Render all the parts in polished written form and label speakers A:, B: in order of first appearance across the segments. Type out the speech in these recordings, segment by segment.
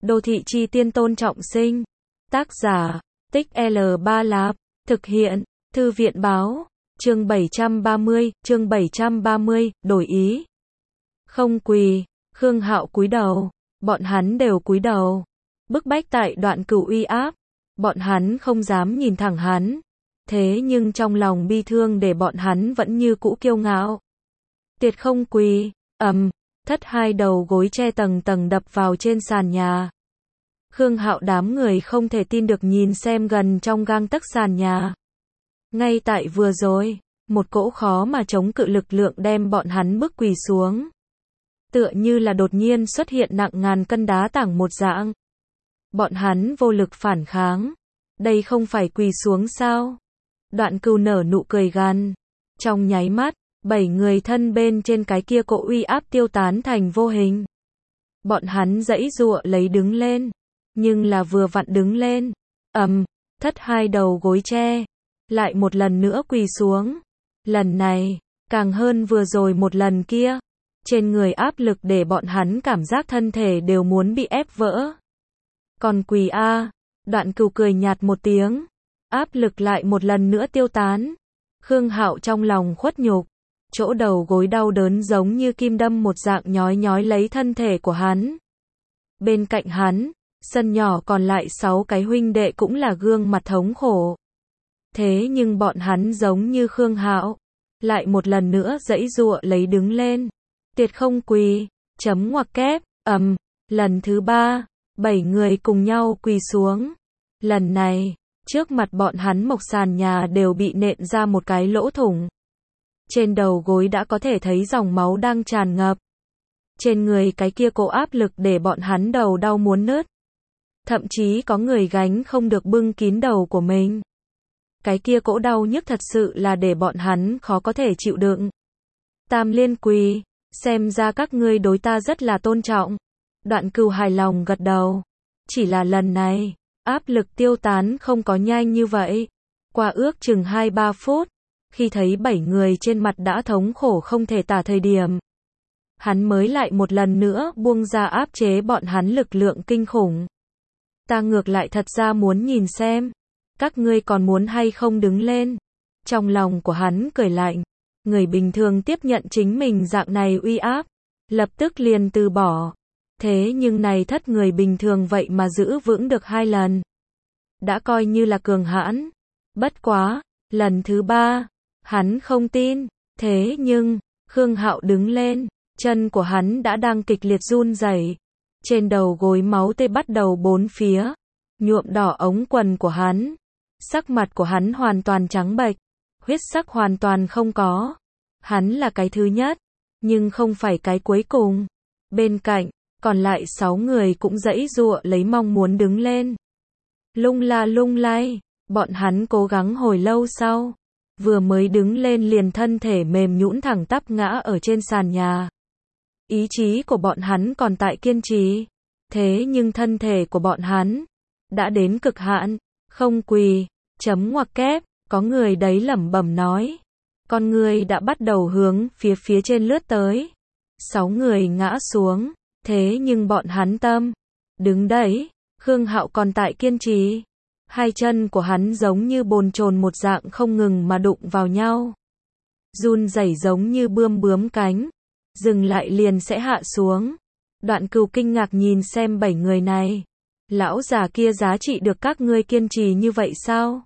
A: Đô thị chi tiên Tôn Trọng Sinh. Tác giả, Tích L Ba Lạp. Thực hiện, Thư viện báo. Chương 730, đổi ý. Không quỳ, Khương Hạo cúi đầu. Bọn hắn đều cúi đầu. Bức bách tại Đoạn Cửu uy áp. Bọn hắn không dám nhìn thẳng hắn. Thế nhưng trong lòng bi thương để bọn hắn vẫn như cũ kiêu ngạo. Tuyệt không quỳ, thất hai đầu gối che tầng tầng đập vào trên sàn nhà. Khương Hạo đám người không thể tin được nhìn xem gần trong gang tấc sàn nhà. Ngay tại vừa rồi, một cỗ khó mà chống cự lực lượng đem bọn hắn bức quỳ xuống. Tựa như là đột nhiên xuất hiện nặng ngàn cân đá tảng một dạng. Bọn hắn vô lực phản kháng. Đây không phải quỳ xuống sao? Đoạn Cửu nở nụ cười gằn. Trong nháy mắt, 7 người thân bên trên cái kia cỗ uy áp tiêu tán thành vô hình. Bọn hắn giãy giụa lấy đứng lên. Nhưng là vừa vặn đứng lên. Thất hai đầu gối che. Lại một lần nữa quỳ xuống. Lần này, càng hơn vừa rồi một lần kia. Trên người áp lực để bọn hắn cảm giác thân thể đều muốn bị ép vỡ. Còn quỳ a, Đoạn Cửu cười nhạt một tiếng. Áp lực lại một lần nữa tiêu tán. Khương Hạo trong lòng khuất nhục. Chỗ đầu gối đau đớn giống như kim đâm một dạng nhói nhói lấy thân thể của hắn. Bên cạnh hắn, sân nhỏ còn lại 6 cái huynh đệ cũng là gương mặt thống khổ. Thế nhưng bọn hắn giống như Khương Hạo, lại một lần nữa giãy giụa lấy đứng lên. Tuyệt không quỳ, chấm ngoặc kép, lần thứ 3, 7 người cùng nhau quỳ xuống. Lần này, trước mặt bọn hắn mộc sàn nhà đều bị nện ra một cái lỗ thủng. Trên đầu gối đã có thể thấy dòng máu đang tràn ngập. Trên người cái kia cỗ áp lực để bọn hắn đầu đau muốn nứt. Thậm chí có người gánh không được bưng kín đầu của mình. Cái kia cỗ đau nhức thật sự là để bọn hắn khó có thể chịu đựng. Tam liên quỳ, xem ra các ngươi đối ta rất là tôn trọng. Đoạn Cửu hài lòng gật đầu. Chỉ là lần này, áp lực tiêu tán không có nhanh như vậy. Qua ước chừng 2-3 phút, khi thấy 7 người trên mặt đã thống khổ không thể tả thời điểm, hắn mới lại một lần nữa buông ra áp chế bọn hắn lực lượng kinh khủng. Ta ngược lại thật ra muốn nhìn xem, các ngươi còn muốn hay không đứng lên. Trong lòng của hắn cười lạnh, người bình thường tiếp nhận chính mình dạng này uy áp, lập tức liền từ bỏ. Thế nhưng này thất người bình thường vậy mà giữ vững được 2 lần. Đã coi như là cường hãn. Bất quá, lần thứ 3, hắn không tin. Thế nhưng, Khương Hạo đứng lên, chân của hắn đã đang kịch liệt run rẩy. Trên đầu gối máu tươi bắt đầu bốn phía, nhuộm đỏ ống quần của hắn. Sắc mặt của hắn hoàn toàn trắng bệch, huyết sắc hoàn toàn không có. Hắn là cái thứ nhất, nhưng không phải cái cuối cùng. Bên cạnh, còn lại 6 người cũng giãy giụa lấy mong muốn đứng lên. Lung la lung lay, bọn hắn cố gắng hồi lâu sau, vừa mới đứng lên liền thân thể mềm nhũn thẳng tắp ngã ở trên sàn nhà. Ý chí của bọn hắn còn tại kiên trì, thế nhưng thân thể của bọn hắn đã đến cực hạn. Không quỳ, chấm ngoặc kép, có người đấy lẩm bẩm nói. Con người đã bắt đầu hướng phía trên lướt tới. 6 người ngã xuống, thế nhưng bọn hắn tâm đứng đấy. Khương Hạo còn tại kiên trì. 2 chân của hắn giống như bồn chồn một dạng không ngừng mà đụng vào nhau. Run rẩy giống như bướm cánh. Dừng lại liền sẽ hạ xuống. Đoạn Cửu kinh ngạc nhìn xem 7 người này. Lão già kia giá trị được các ngươi kiên trì như vậy sao?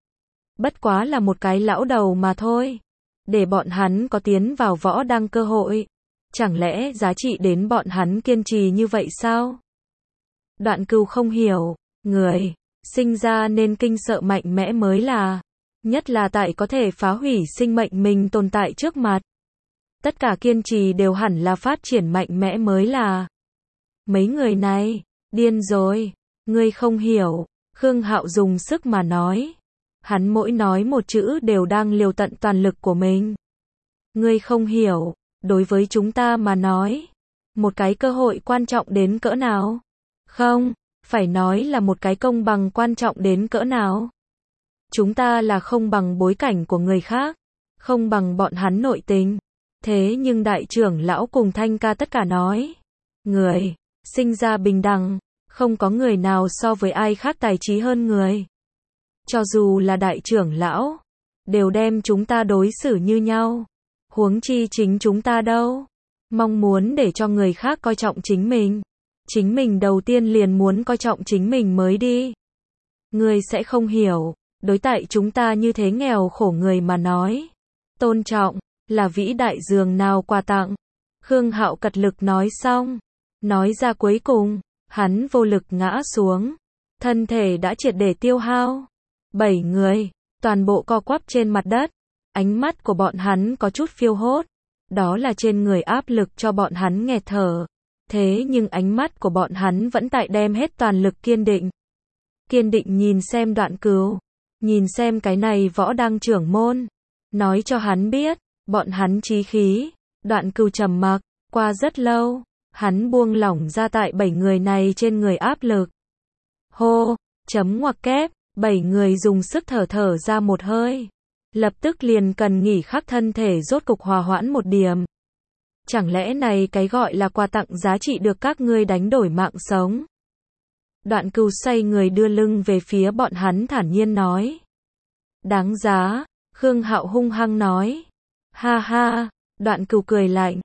A: Bất quá là một cái lão đầu mà thôi. Để bọn hắn có tiến vào võ đăng cơ hội. Chẳng lẽ giá trị đến bọn hắn kiên trì như vậy sao? Đoạn Cửu không hiểu. Người sinh ra nên kinh sợ mạnh mẽ mới là. Nhất là tại có thể phá hủy sinh mệnh mình tồn tại trước mặt. Tất cả kiên trì đều hẳn là phát triển mạnh mẽ mới là. Mấy người này, điên rồi. Ngươi không hiểu. Khương Hạo dùng sức mà nói. Hắn mỗi nói một chữ đều đang liều tận toàn lực của mình. Ngươi không hiểu. Đối với chúng ta mà nói, một cái cơ hội quan trọng đến cỡ nào? Không, phải nói là một cái công bằng quan trọng đến cỡ nào? Chúng ta là không bằng bối cảnh của người khác, không bằng bọn hắn nội tình. Thế nhưng đại trưởng lão cùng Thanh ca tất cả nói, người sinh ra bình đẳng, Không có người nào so với ai khác tài trí hơn người. Cho dù là đại trưởng lão, đều đem chúng ta đối xử như nhau. Huống chi chính chúng ta đâu. Mong muốn để cho người khác coi trọng chính mình. Chính mình đầu tiên liền muốn coi trọng chính mình mới đi. Ngươi sẽ không hiểu, đối tại chúng ta như thế nghèo khổ người mà nói. Tôn trọng, là vĩ đại dường nào quà tặng. Khương Hạo cật lực nói xong. Nói ra cuối cùng, hắn vô lực ngã xuống. Thân thể đã triệt để tiêu hao. 7 người, toàn bộ co quắp trên mặt đất. Ánh mắt của bọn hắn có chút phiêu hốt. Đó là trên người áp lực cho bọn hắn nghẹt thở. Thế nhưng ánh mắt của bọn hắn vẫn tại đem hết toàn lực kiên định. Kiên định nhìn xem Đoạn Cừu. Nhìn xem cái này võ đăng trưởng môn. Nói cho hắn biết, bọn hắn chí khí. Đoạn Cừu trầm mặc, qua rất lâu. Hắn buông lỏng ra tại 7 người này trên người áp lực. Hô, chấm ngoặc kép, 7 người dùng sức thở ra một hơi. Lập tức liền cần nghỉ khắc thân thể rốt cục hòa hoãn một điểm. Chẳng lẽ này cái gọi là quà tặng giá trị được các ngươi đánh đổi mạng sống? Đoạn Cừu xoay người đưa lưng về phía bọn hắn thản nhiên nói. Đáng giá, Khương Hạo hung hăng nói. Ha ha, Đoạn Cừu cười lạnh,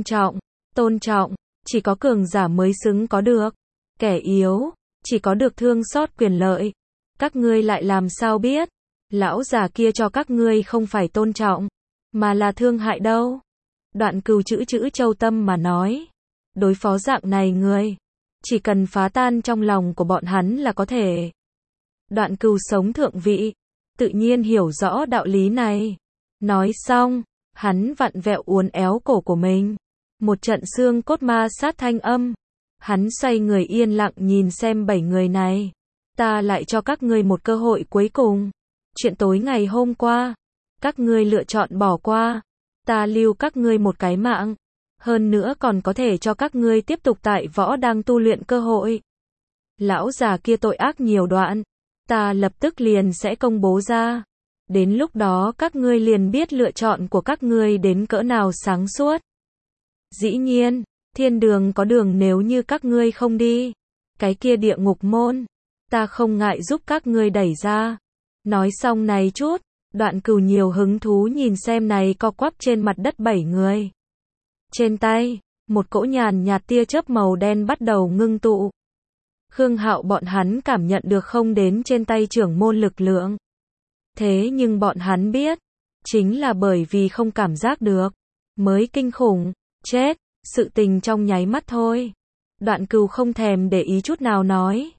A: tôn trọng, chỉ có cường giả mới xứng có được. Kẻ yếu, chỉ có được thương xót quyền lợi. Các ngươi lại làm sao biết? Lão già kia cho các ngươi không phải tôn trọng, mà là thương hại đâu. Đoạn Cừu chữ châu tâm mà nói. Đối phó dạng này người, chỉ cần phá tan trong lòng của bọn hắn là có thể. Đoạn Cừu sống thượng vị, tự nhiên hiểu rõ đạo lý này. Nói xong, hắn vặn vẹo uốn éo cổ của mình. Một trận xương cốt ma sát thanh âm. Hắn xoay người yên lặng nhìn xem 7 người này. Ta lại cho các ngươi một cơ hội cuối cùng. Chuyện tối ngày hôm qua, các ngươi lựa chọn bỏ qua. Ta lưu các ngươi một cái mạng. Hơn nữa còn có thể cho các ngươi tiếp tục tại võ đang tu luyện cơ hội. Lão già kia tội ác nhiều đoạn. Ta lập tức liền sẽ công bố ra. Đến lúc đó các ngươi liền biết lựa chọn của các ngươi đến cỡ nào sáng suốt. Dĩ nhiên, thiên đường có đường nếu như các ngươi không đi. Cái kia địa ngục môn, ta không ngại giúp các ngươi đẩy ra. Nói xong này chút, Đoạn Cừu nhiều hứng thú nhìn xem này co quắp trên mặt đất 7 người. Trên tay, một cỗ nhàn nhạt tia chớp màu đen bắt đầu ngưng tụ. Khương Hạo bọn hắn cảm nhận được không đến trên tay trưởng môn lực lượng. Thế nhưng bọn hắn biết, chính là bởi vì không cảm giác được, mới kinh khủng, chết, sự tình trong nháy mắt thôi. Đoạn Cừu không thèm để ý chút nào nói.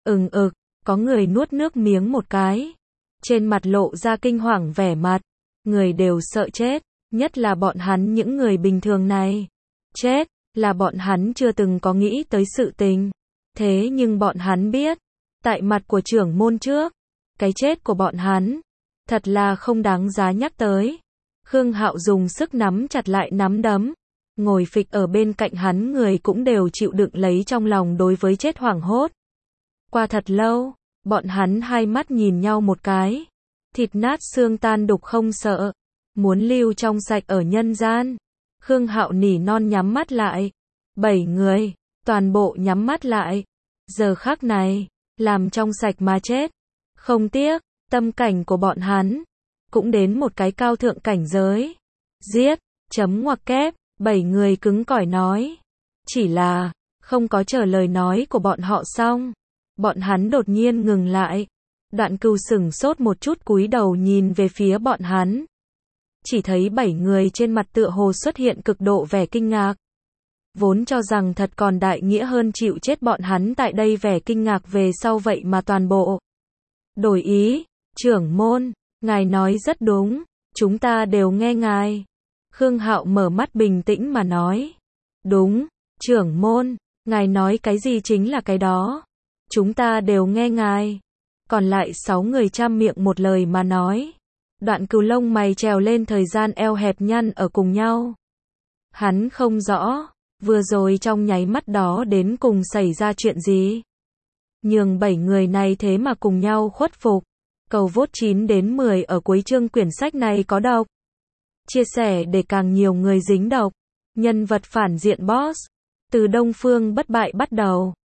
A: Có người nuốt nước miếng một cái. Trên mặt lộ ra kinh hoàng vẻ mặt. Người đều sợ chết, nhất là bọn hắn những người bình thường này. Chết, là bọn hắn chưa từng có nghĩ tới sự tình. Thế nhưng bọn hắn biết, tại mặt của trưởng môn trước, cái chết của bọn hắn, thật là không đáng giá nhắc tới. Khương Hạo dùng sức nắm chặt lại nắm đấm. Ngồi phịch ở bên cạnh hắn người cũng đều chịu đựng lấy trong lòng đối với chết hoảng hốt. Qua thật lâu, bọn hắn hai mắt nhìn nhau một cái. Thịt nát xương tan đục không sợ. Muốn lưu trong sạch ở nhân gian. Khương Hạo nỉ non nhắm mắt lại. 7 người, toàn bộ nhắm mắt lại. Giờ khắc này, làm trong sạch mà chết. Không tiếc, tâm cảnh của bọn hắn cũng đến một cái cao thượng cảnh giới. Giết, chấm ngoặc kép, 7 người cứng cỏi nói. Chỉ là, không có chờ lời nói của bọn họ xong. Bọn hắn đột nhiên ngừng lại. Đoạn Cừu sửng sốt một chút cúi đầu nhìn về phía bọn hắn. Chỉ thấy 7 người trên mặt tựa hồ xuất hiện cực độ vẻ kinh ngạc. Vốn cho rằng thật còn đại nghĩa hơn chịu chết bọn hắn tại đây vẻ kinh ngạc về sau vậy mà toàn bộ đổi ý. Trưởng môn, ngài nói rất đúng, chúng ta đều nghe ngài. Khương Hạo mở mắt bình tĩnh mà nói. Đúng, trưởng môn, ngài nói cái gì chính là cái đó. Chúng ta đều nghe ngài. Còn lại 6 người trăm miệng một lời mà nói. Đoạn Cừu lông mày trèo lên thời gian eo hẹp nhăn ở cùng nhau. Hắn không rõ, vừa rồi trong nháy mắt đó đến cùng xảy ra chuyện gì. Nhường 7 người này thế mà cùng nhau khuất phục. Cầu vote 9 đến 10 ở cuối chương quyển sách này có độc. Chia sẻ để càng nhiều người dính độc. Nhân vật phản diện boss. Từ Đông Phương bất bại bắt đầu.